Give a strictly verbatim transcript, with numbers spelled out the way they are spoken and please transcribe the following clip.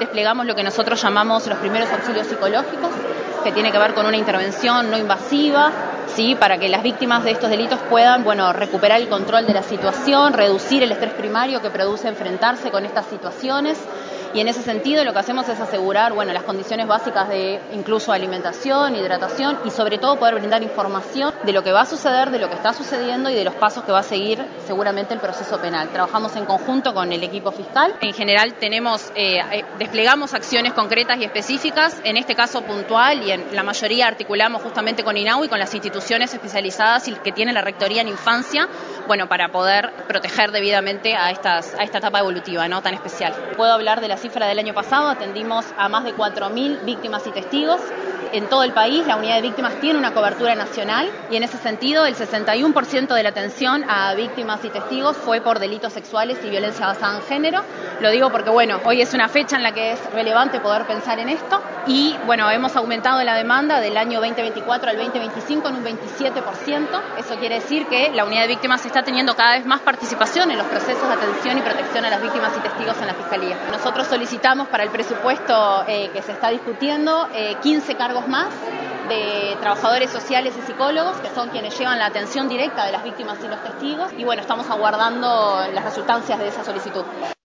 desplegamos lo que nosotros llamamos los primeros auxilios psicológicos, que tiene que ver con una intervención no invasiva, ¿sí?, para que las víctimas de estos delitos puedan, bueno, recuperar el control de la situación, reducir el estrés primario que produce enfrentarse con estas situaciones. Y en ese sentido lo que hacemos es asegurar, bueno, las condiciones básicas de incluso alimentación, hidratación y sobre todo poder brindar información de lo que va a suceder, de lo que está sucediendo y de los pasos que va a seguir seguramente el proceso penal. Trabajamos en conjunto con el equipo fiscal. En general tenemos, eh, desplegamos acciones concretas y específicas, en este caso puntual, y en la mayoría articulamos justamente con INAU y con las instituciones especializadas y que tiene la Rectoría en Infancia, bueno, para poder proteger debidamente a, estas, a esta etapa evolutiva, ¿no?, tan especial. Puedo hablar de la cifra del año pasado, atendimos a más de cuatro mil víctimas y testigos. En todo el país, la unidad de víctimas tiene una cobertura nacional y en ese sentido el sesenta y uno por ciento de la atención a víctimas y testigos fue por delitos sexuales y violencia basada en género. Lo digo porque, bueno, hoy es una fecha en la que es relevante poder pensar en esto y, bueno, hemos aumentado la demanda del año veinte veinticuatro al veinte veinticinco en un veintisiete por ciento. Eso quiere decir que la unidad de víctimas está teniendo cada vez más participación en los procesos de atención y protección a las víctimas y testigos en la Fiscalía. Nosotros solicitamos para el presupuesto eh, que se está discutiendo eh, quince cargos más de trabajadores sociales y psicólogos, que son quienes llevan la atención directa de las víctimas y los testigos. Y bueno, estamos aguardando las resultancias de esa solicitud.